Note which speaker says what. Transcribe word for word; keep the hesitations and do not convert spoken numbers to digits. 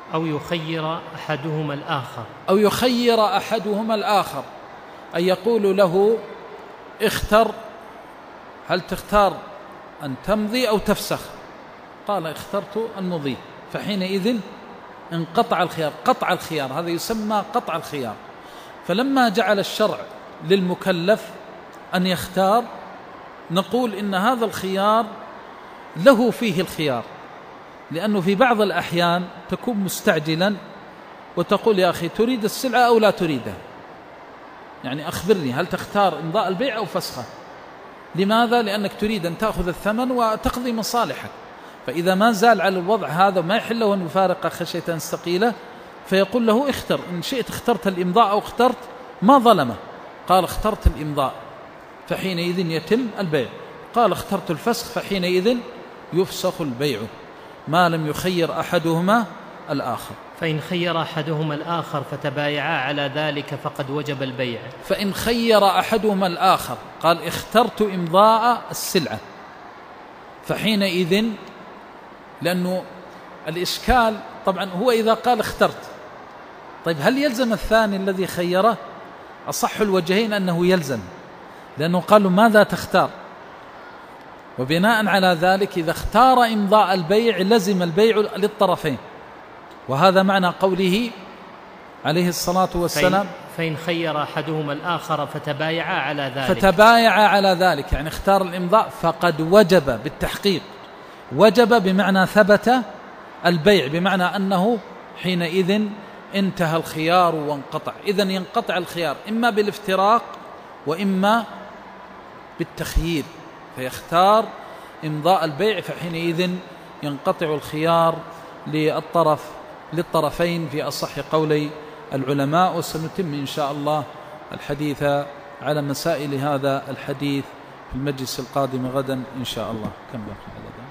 Speaker 1: أو يخير أحدهما الآخر
Speaker 2: أو يخير أحدهما الآخر، أن يقول له اختر، هل تختار أن تمضي أو تفسخ؟ قال اخترت المضي، فحينئذ انقطع الخيار. قطع الخيار هذا يسمى قطع الخيار. فلما جعل الشرع للمكلف أن يختار، نقول إن هذا الخيار له فيه الخيار، لأنه في بعض الأحيان تكون مستعجلا وتقول يا أخي تريد السلعة أو لا تريدها، يعني أخبرني هل تختار إمضاء البيع أو فسخه؟ لماذا؟ لأنك تريد أن تأخذ الثمن وتقضي مصالحك. فإذا ما زال على الوضع هذا ما يحل له أن يفارق خشية أن يستقيله، فيقول له اختر، إن شئت اخترت الإمضاء أو اخترت، ما ظلمه. قال اخترت الإمضاء فحينئذ يتم البيع، قال اخترت الفسخ فحينئذ يفسخ البيع ما لم يخير أحدهما الآخر.
Speaker 1: فإن خير أحدهما الآخر فتبايعا على ذلك فقد وجب البيع.
Speaker 2: فإن خير أحدهما الآخر، قال اخترت إمضاء السلعة، فحينئذ، لأنه الإشكال طبعا هو إذا قال اخترت، طيب هل يلزم الثاني الذي خيره؟ أصح الوجهين أنه يلزم، لأنه قالوا ماذا تختار، وبناء على ذلك إذا اختار إمضاء البيع لزم البيع للطرفين، وهذا معنى قوله عليه الصلاة والسلام
Speaker 1: فإن خير أحدهما الآخر فتبايعا على ذلك.
Speaker 2: فتبايعا على ذلك يعني اختار الإمضاء، فقد وجب بالتحقيق، وجب بمعنى ثبت البيع، بمعنى أنه حينئذ انتهى الخيار وانقطع. إذن ينقطع الخيار إما بالافتراق وإما بالتخيير، فيختار إمضاء البيع، فحينئذ ينقطع الخيار للطرف للطرفين في أصح قولي العلماء. وسنتم إن شاء الله الحديث على مسائل هذا الحديث في المجلس القادم غدا إن شاء الله. كم بقي؟